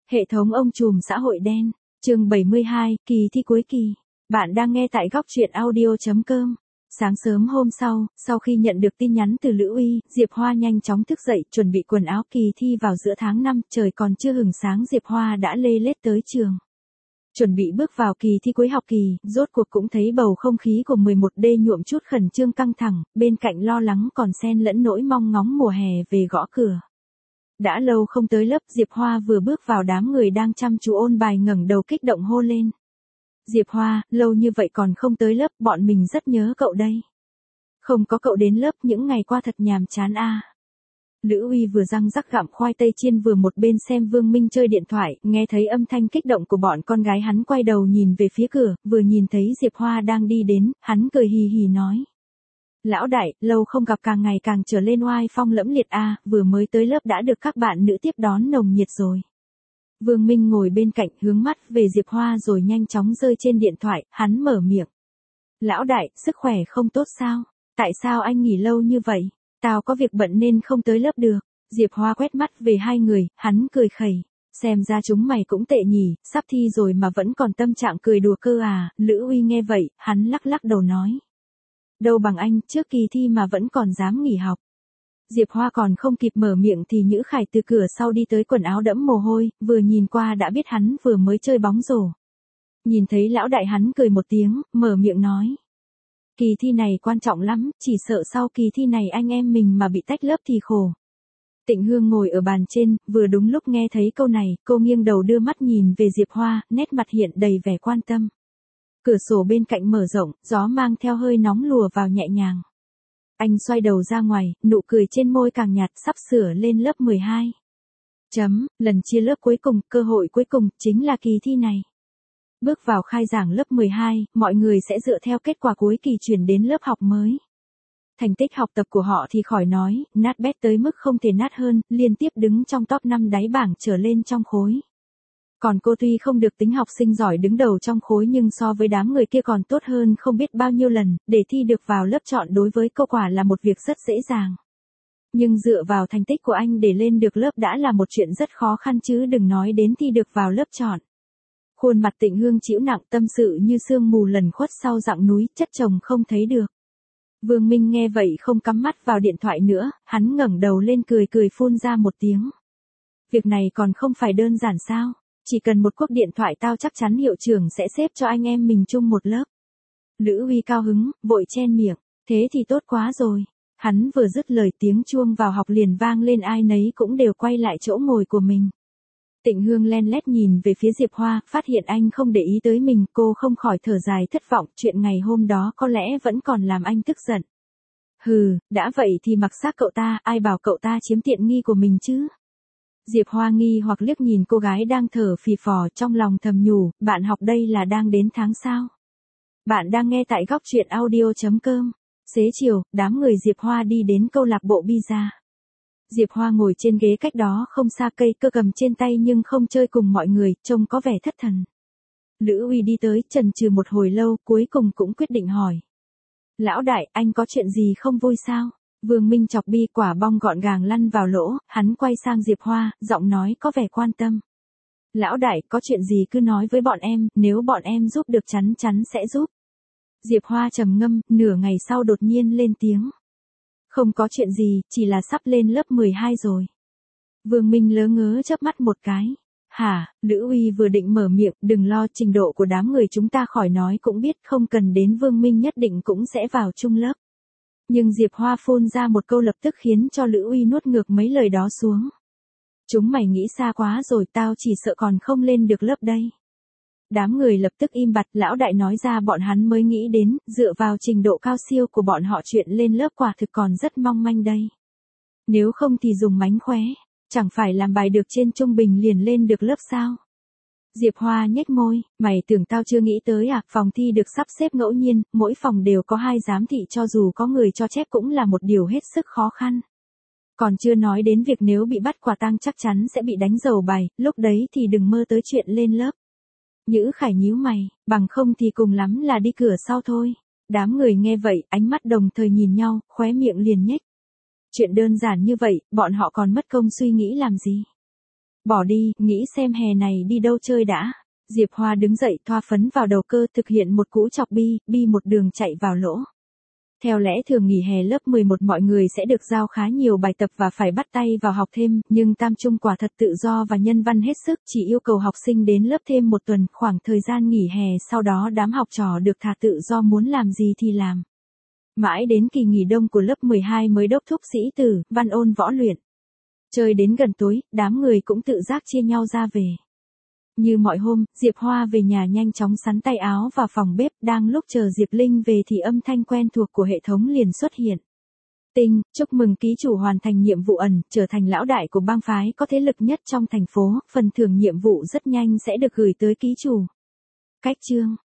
Hệ thống ông trùm xã hội đen, chương 72, kỳ thi cuối kỳ. Bạn đang nghe tại góc truyện audio.com. Sáng sớm hôm sau khi nhận được tin nhắn từ Lữ Uy, Diệp Hoa nhanh chóng thức dậy, chuẩn bị quần áo kỳ thi vào giữa tháng 5, trời còn chưa hửng sáng Diệp Hoa đã lê lết tới trường. Chuẩn bị bước vào kỳ thi cuối học kỳ, rốt cuộc cũng thấy bầu không khí của 11D nhuộm chút khẩn trương căng thẳng, bên cạnh lo lắng còn xen lẫn nỗi mong ngóng mùa hè về gõ cửa. Đã lâu không tới lớp, Diệp Hoa vừa bước vào đám người đang chăm chú ôn bài ngẩng đầu kích động hô lên. Diệp Hoa, lâu như vậy còn không tới lớp, bọn mình rất nhớ cậu đây. Không có cậu đến lớp những ngày qua thật nhàm chán a. Lữ Uy vừa răng rắc gặm khoai tây chiên vừa một bên xem Vương Minh chơi điện thoại, nghe thấy âm thanh kích động của bọn con gái hắn quay đầu nhìn về phía cửa, vừa nhìn thấy Diệp Hoa đang đi đến, hắn cười hì hì nói. Lão đại, lâu không gặp càng ngày càng trở lên oai phong lẫm liệt a, vừa mới tới lớp đã được các bạn nữ tiếp đón nồng nhiệt rồi. Vương Minh ngồi bên cạnh hướng mắt về Diệp Hoa rồi nhanh chóng rơi trên điện thoại, hắn mở miệng. Lão đại, sức khỏe không tốt sao? Tại sao anh nghỉ lâu như vậy? Tao có việc bận nên không tới lớp được. Diệp Hoa quét mắt về hai người, hắn cười khẩy. Xem ra chúng mày cũng tệ nhỉ, sắp thi rồi mà vẫn còn tâm trạng cười đùa cơ à. Lữ Uy nghe vậy, hắn lắc lắc đầu nói. Đâu bằng anh, trước kỳ thi mà vẫn còn dám nghỉ học. Diệp Hoa còn không kịp mở miệng thì Nhữ Khải từ cửa sau đi tới quần áo đẫm mồ hôi, vừa nhìn qua đã biết hắn vừa mới chơi bóng rổ. Nhìn thấy lão đại hắn cười một tiếng, mở miệng nói. Kỳ thi này quan trọng lắm, chỉ sợ sau kỳ thi này anh em mình mà bị tách lớp thì khổ. Tịnh Hương ngồi ở bàn trên, vừa đúng lúc nghe thấy câu này, cô nghiêng đầu đưa mắt nhìn về Diệp Hoa, nét mặt hiện đầy vẻ quan tâm. Cửa sổ bên cạnh mở rộng, gió mang theo hơi nóng lùa vào nhẹ nhàng. Anh xoay đầu ra ngoài, nụ cười trên môi càng nhạt, sắp sửa lên lớp 12. Lần chia lớp cuối cùng, cơ hội cuối cùng, chính là kỳ thi này. Bước vào khai giảng lớp 12, mọi người sẽ dựa theo kết quả cuối kỳ chuyển đến lớp học mới. Thành tích học tập của họ thì khỏi nói, nát bét tới mức không thể nát hơn, liên tiếp đứng trong top 5 đáy bảng trở lên trong khối. Còn cô tuy không được tính học sinh giỏi đứng đầu trong khối nhưng so với đám người kia còn tốt hơn không biết bao nhiêu lần, để thi được vào lớp chọn đối với cô quả là một việc rất dễ dàng. Nhưng dựa vào thành tích của anh để lên được lớp đã là một chuyện rất khó khăn chứ đừng nói đến thi được vào lớp chọn. Khuôn mặt Tịnh Hương chịu nặng tâm sự như sương mù lẩn khuất sau dặng núi, chất chồng không thấy được. Vương Minh nghe vậy không cắm mắt vào điện thoại nữa, hắn ngẩng đầu lên cười phun ra một tiếng. Việc này còn không phải đơn giản sao? Chỉ cần một cuộc điện thoại tao chắc chắn hiệu trưởng sẽ xếp cho anh em mình chung một lớp. Lữ Uy cao hứng, vội chen miệng, thế thì tốt quá rồi. Hắn vừa dứt lời tiếng chuông vào học liền vang lên ai nấy cũng đều quay lại chỗ ngồi của mình. Tịnh Hương len lét nhìn về phía Diệp Hoa, phát hiện anh không để ý tới mình, cô không khỏi thở dài thất vọng, chuyện ngày hôm đó có lẽ vẫn còn làm anh tức giận. Hừ, đã vậy thì mặc xác cậu ta, ai bảo cậu ta chiếm tiện nghi của mình chứ? Diệp Hoa nghi hoặc liếc nhìn cô gái đang thở phì phò trong lòng thầm nhủ, bạn học đây là đang đến tháng sao? Bạn đang nghe tại góc truyện audio.com. Xế chiều, đám người Diệp Hoa đi đến câu lạc bộ pizza. Diệp Hoa ngồi trên ghế cách đó không xa cây cơ cầm trên tay nhưng không chơi cùng mọi người, trông có vẻ thất thần. Lữ Uy đi tới, chần chừ một hồi lâu, cuối cùng cũng quyết định hỏi. Lão đại, anh có chuyện gì không vui sao? Vương Minh chọc bi quả bong gọn gàng lăn vào lỗ, hắn quay sang Diệp Hoa, giọng nói có vẻ quan tâm. Lão đại, có chuyện gì cứ nói với bọn em, nếu bọn em giúp được chắn sẽ giúp. Diệp Hoa trầm ngâm, nửa ngày sau đột nhiên lên tiếng. Không có chuyện gì, chỉ là sắp lên lớp 12 rồi. Vương Minh lớ ngớ chớp mắt một cái. Hả, Lữ Uy vừa định mở miệng, đừng lo, trình độ của đám người chúng ta khỏi nói cũng biết, không cần đến Vương Minh nhất định cũng sẽ vào chung lớp. Nhưng Diệp Hoa phun ra một câu lập tức khiến cho Lữ Uy nuốt ngược mấy lời đó xuống. Chúng mày nghĩ xa quá rồi, tao chỉ sợ còn không lên được lớp đây. Đám người lập tức im bặt, lão đại nói ra bọn hắn mới nghĩ đến, dựa vào trình độ cao siêu của bọn họ chuyện lên lớp quả thực còn rất mong manh đây. Nếu không thì dùng mánh khóe, chẳng phải làm bài được trên trung bình liền lên được lớp sao? Diệp Hoa nhếch môi, mày tưởng tao chưa nghĩ tới à, phòng thi được sắp xếp ngẫu nhiên, mỗi phòng đều có 2 giám thị cho dù có người cho chép cũng là một điều hết sức khó khăn. Còn chưa nói đến việc nếu bị bắt quả tang chắc chắn sẽ bị đánh dầu bài, lúc đấy thì đừng mơ tới chuyện lên lớp. Nhữ Khải nhíu mày, bằng không thì cùng lắm là đi cửa sau thôi. Đám người nghe vậy, ánh mắt đồng thời nhìn nhau, khóe miệng liền nhếch. Chuyện đơn giản như vậy, bọn họ còn mất công suy nghĩ làm gì? Bỏ đi, nghĩ xem hè này đi đâu chơi đã. Diệp Hoa đứng dậy thoa phấn vào đầu cơ thực hiện một cú chọc bi một đường chạy vào lỗ. Theo lẽ thường nghỉ hè lớp 11 mọi người sẽ được giao khá nhiều bài tập và phải bắt tay vào học thêm, nhưng Tam Trung quả thật tự do và nhân văn hết sức, chỉ yêu cầu học sinh đến lớp thêm một tuần, khoảng thời gian nghỉ hè sau đó đám học trò được thả tự do muốn làm gì thì làm. Mãi đến kỳ nghỉ đông của lớp 12 mới đốc thúc sĩ tử, văn ôn võ luyện. Chơi đến gần tối, đám người cũng tự giác chia nhau ra về. Như mọi hôm, Diệp Hoa về nhà nhanh chóng sắn tay áo vào phòng bếp, đang lúc chờ Diệp Linh về thì âm thanh quen thuộc của hệ thống liền xuất hiện. Tinh, chúc mừng ký chủ hoàn thành nhiệm vụ ẩn, trở thành lão đại của bang phái có thế lực nhất trong thành phố, phần thưởng nhiệm vụ rất nhanh sẽ được gửi tới ký chủ. Cách chương